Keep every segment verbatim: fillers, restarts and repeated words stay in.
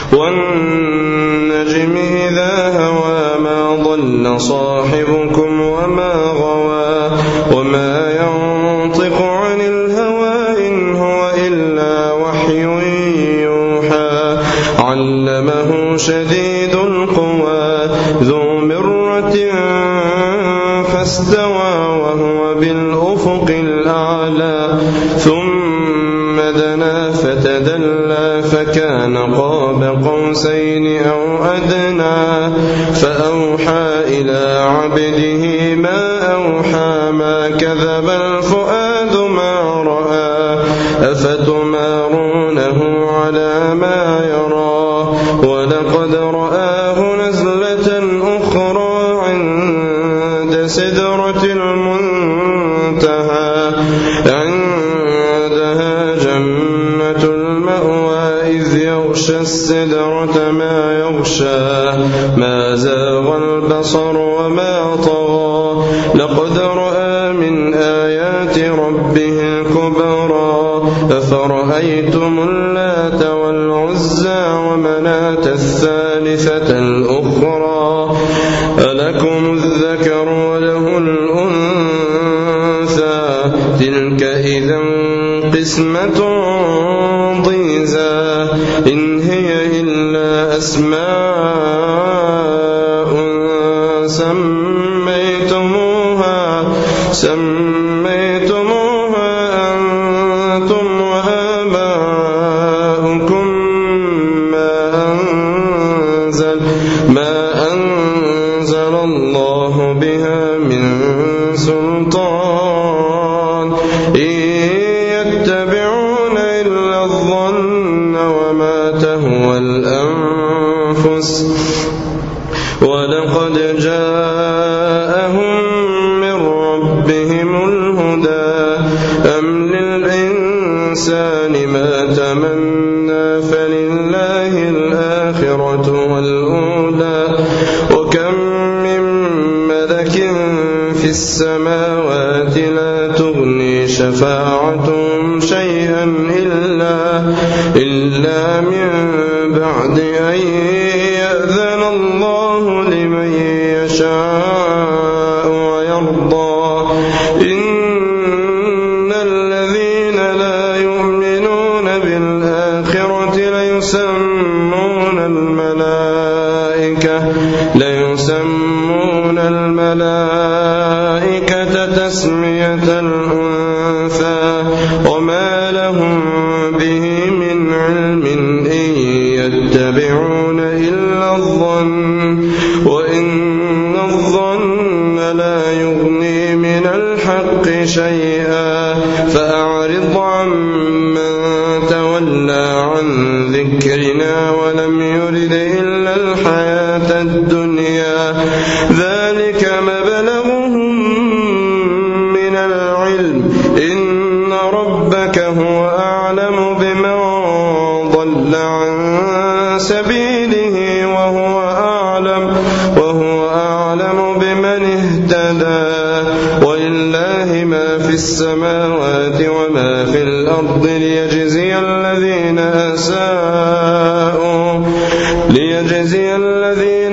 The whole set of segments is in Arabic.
والنجم إذا هوى ما ضل صاحبكم وما غوى وما ينطق عن الهوى إن هو إلا وحي يوحى علمه شديد القوى ذو مرة فاستوى وهو بالأفق الأعلى ثم دنا فتدلى فكان قاب قوسين أو أدنى فأوحى إلى عبده ما أوحى ما كذب الفؤاد ما رأى أفتمارونه على ما يرى ولقد رآه نزلة أخرى عند سدرة المنتهى عندها جنة المأوى إذ يغشى السدرة ما يغشى ما زاغ البصر وما طغى لقد رأى من آيات ربه الكبرى أفرأيتم اللات والعزى ومناة الثالثة الأخرى ألكم الذكر وله الأنثى تلك إذا قسمة ضيزى إن هي إلا أسماء سميتموها سميتموها أنتم وآباؤكم ما أنزل ما أنزل الله بها من سلطان إن يتبعون إلا الظن وما تهوى الأنفس ولقد جاءهم من ربهم الهدى أم للإنسان ما تمنى فلله الآخرة والأولى وكم من ملك في السماوات لا تغني شفاعتهم شيئا إلا, إلا من بعد أن يأذن الله لمن يشاء ويرضى إن الذين لا يؤمنون بالآخرة ليسمون الملائكة ليسمون الملائكة تسمية الأنثى وما لهم به من علم إن يتبعون إلا الظن وإن الظن لا يغني من الحق شيئا فأعرض عمن تولى عن ذكرنا ولم يرد إلا الحياة الدنيا ذلك مبلغهم من العلم إن ربك هو أعلم بمن ضل عن سبيله وهو أعلم وهو أعلم بمن اهتدى ولله ما في السماوات وما في الأرض ليجزي الذين أساءوا ليجزي الذين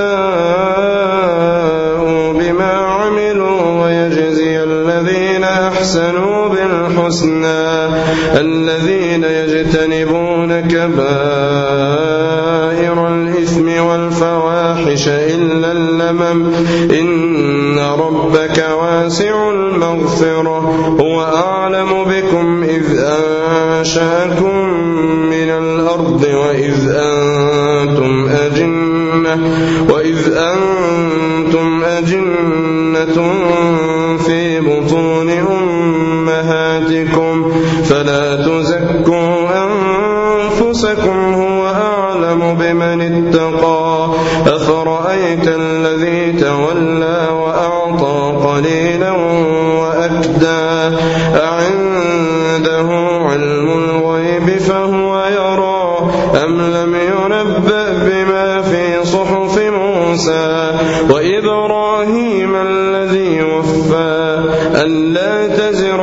أساءوا بما عملوا ويجزي الذين أحسنوا بالحسنى الذين يجتنبون كبائر الإثم والفواحش إلا اللمم إن ربك واسع المغفرة هو أعلم بكم إذ أنشأكم من الأرض وإذ أنتم أجنة وإذ أنتم أجنة في بطون أمهاتكم فلا تزكوا أنفسكم هو أعلم بمن اتقى أفرأيت الذي تولى وأعطى قليلا وأكدى أعنده علم الغيب فهو يرى أم لم ينبأ بما في صحف موسى وإبراهيم الذي وفى ألا تزر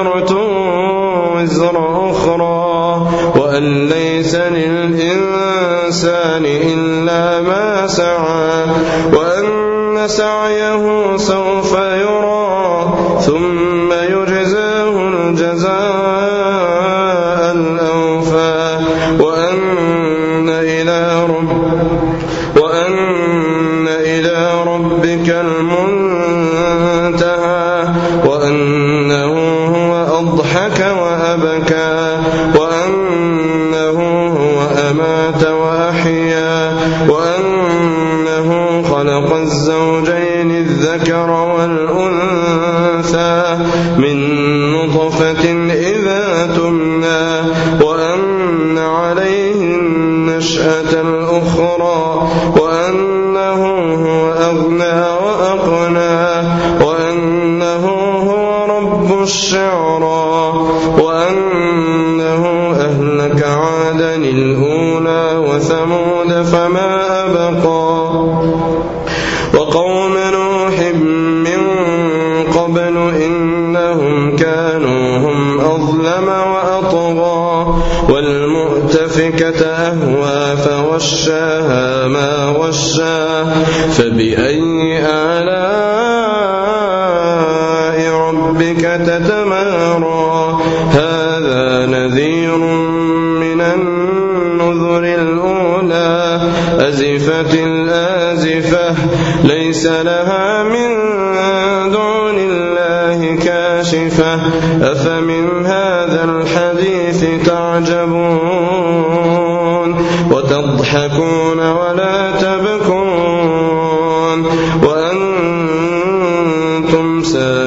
وازرة وزر أخرى وأن ليس للإنسان الإنسان إلا ما سعى وأن سعيه سوف يرى ثم يجزاه الجزاء الأوفى وأن إلى رب وأن إلى ربك المنتهى وأنه هو أضحك وأبكى وأنه هو أمات وأحيا وأنه خلق الزوجين الذكر والأنثى من نطفة إذا تمنى وأن عليه النشأة الأخرى وأنه هو أغنى وأقنى وأنه هو رب الشعرى وأنه أهلك عادا الأولى وثمود فما أبقى وقوم نوح من قبل إنهم كانوا هم أظلم وأطغى والمؤتفكة أهوى فغشاها ما غشا فبأي آلاء ربك تتمارى هذا نذير من النذر الأولى أزفت الآزفة ليس لها من دون الله كاشفة أفمن هذا الحديث تعجبون وتضحكون ولا تبكون وأنتم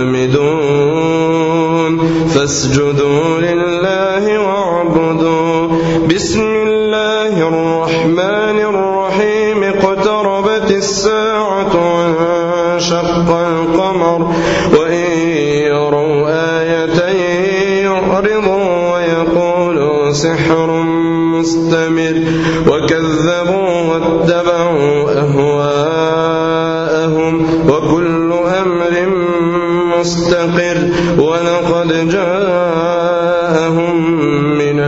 سامدون فاسجدوا لله واعبدوا بسم الله الرحمن الرحيم اقتربت الساعة وانشق القمر وإن يروا آية يعرضوا ويقولوا سحر مستمر وكذبوا واتبعوا أهواءهم وكل أمر مستقر ولقد جاءهم من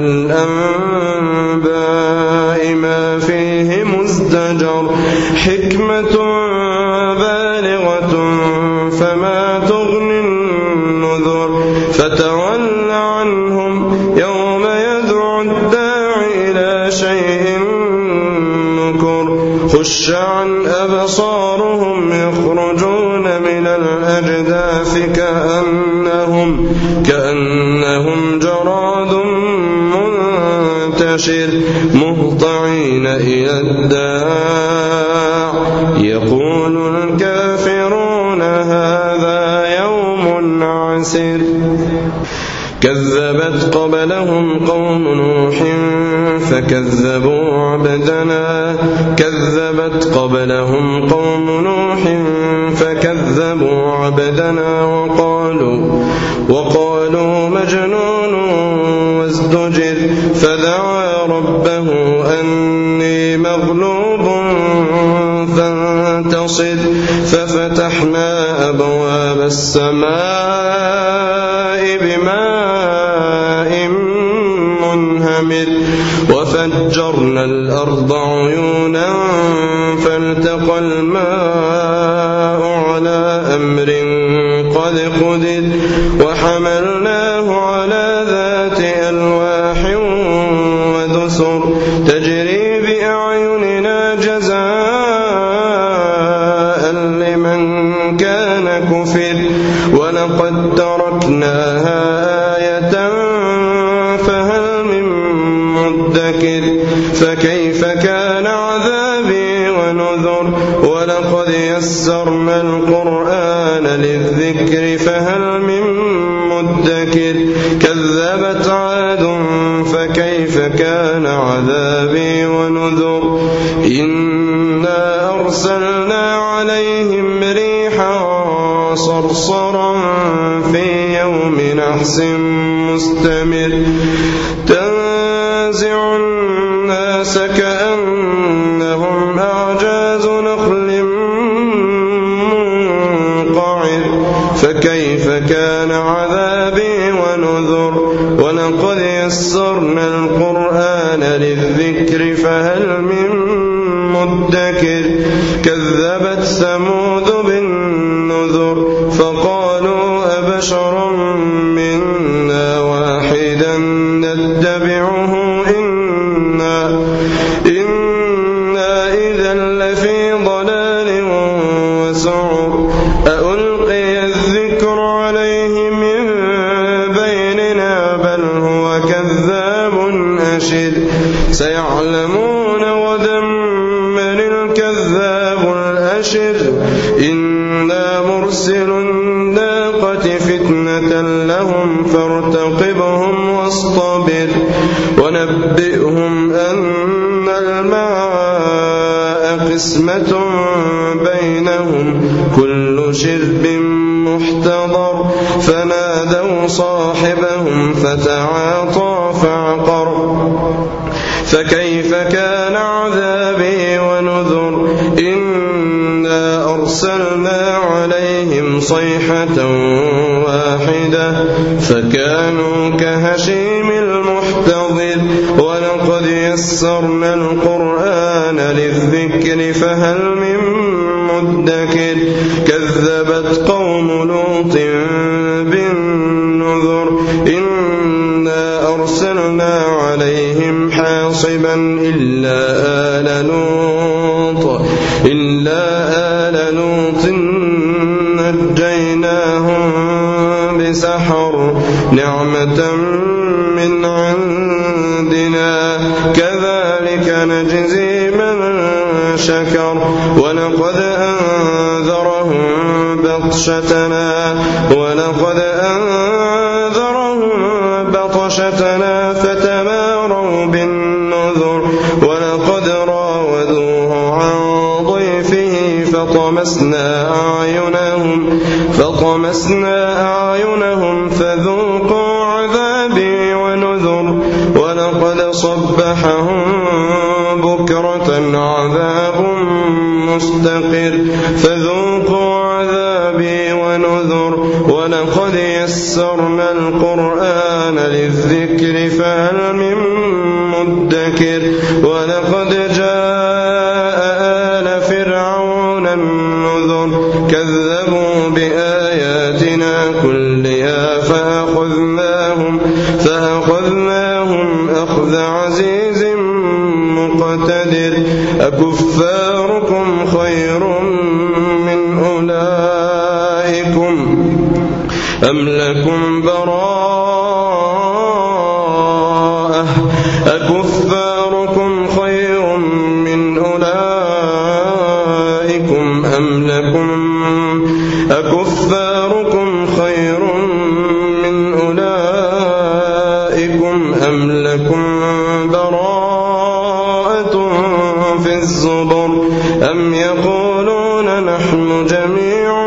الأنباء ما فيه مزدجر حكمة بالغة فما تغني النذر فتول عنهم يوم يدعو الداعي إلى شيء نكر خش عن أبصارهم يخرجون من الأجداث كأنهم كأنهم جراد منتشر مهطعين إلى الداع يقول الكافرون هذا يوم عسير كذبت قبلهم قوم نوح فكذبوا عبدنا كذبت قبلهم قوم نوح فكذبوا عبدنا وقالوا وقالوا مجنون وازدجر فدعا ربه أني مغلوب فانتصر ففتحنا أبواب السماء بماء منهمر وفجرنا الأرض عيونا فالتقى الماء على أمر قد قدر وحملناه على ذات ألواح ودسر تجري بأعيننا جزاء لمن كان كفر ولقد تركناها آية فهل من مدكر فكيف كان عذابي ونذر ولقد يسرنا القرآن للذكر فهل من مدكر كذبت عاد فكيف كان عذابي ونذر إنا أرسلنا عليهم ريحا صرصرا في يوم نحس مستمر تنزع الناس كأنهم أعجاز نخل منقعر فكيف كان عذابي ونذر ولقد يسرنا القرآن للذكر للذكر فهل من مدكر كذبت ثمود بالنذر فقالوا أبشرا منا واحدا نتبعه إنا, إنا إذا لفي ضلال وسعر أألقي الذكر عليه من بيننا بل هو كذاب أشر سيعلمون غدا من الكذاب الأشر إنا مرسل الناقة فتنة لهم فارتقبهم واصطبر ونبئهم أن الماء قسمة بينهم كل شرب محتضر فنادوا صاحبهم فتعاطى فعقر فكيف كان عذابي ونذر إنا أرسلنا عليهم صيحة واحدة فكانوا كهشيم المحتضر ولقد يسرنا القرآن للذكر فهل من مدكر كذبت قوم لوط بالنذر إنا أرسلنا عليهم حاصبا إلا آل لوط إلا آل لوط نجيناهم بسحر نعمة من عندنا كذلك نجزي من شكر ولقد أنذرهم بطشتنا ولقد أنذرهم بطشتنا فتماروا بالنذر ولقد راودوه عن ضيفه فطمسنا أعينهم فطمسنا أعينهم فذوقوا عذابي ونذر ولقد صبحهم بكرة عذاب مستقر فذوقوا عذابي ونذر ولقد يسرنا القرآن للذكر فهل من مدكر ولقد جاء آل فرعون النذر كذبوا بآياتنا كلها فأخذناهم فأخذناهم أخذ عزيز مقتدر أكفاركم خير من أولئكم أم لكم براءة أكفاركم خير من أولئكم أم لكم أكفاركم خير من أولئكم أم لكم براءة في الزبر أم يقولون نحن جميع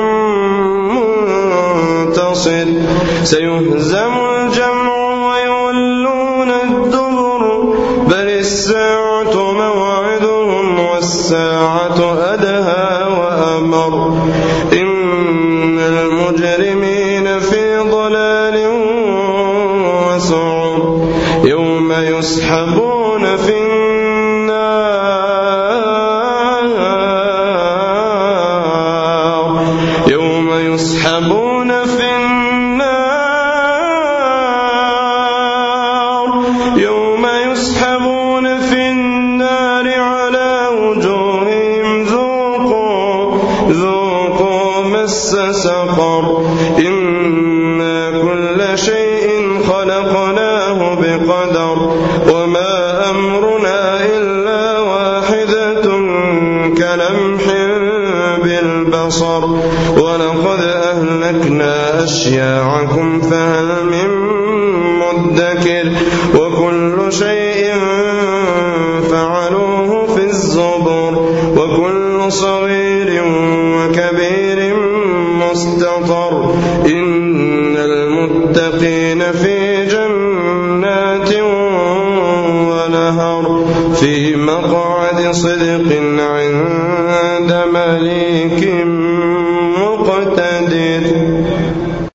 منتصر سيهزم الجمع ويولون الدبر بل الساعة موعدهم والساعة أدهى وأمر إن المجرمين في ضلال وسعر يوم يسحبون في النار يوم يسحبون في النار يوم يسحبون في النار على وجوههم ذوقوا ذوقوا مس سقر إنا كل شيء خلقناه بقدر وما أمرنا إلا واحدة كلمح بالبصر ولقد أهلكنا أشياعكم فهل من مدكر وكل شيء فعلوه في الزبر وكل صغير وكبير مستطر إن المتقين في جنات ونهر في مقعد صدق عند مليك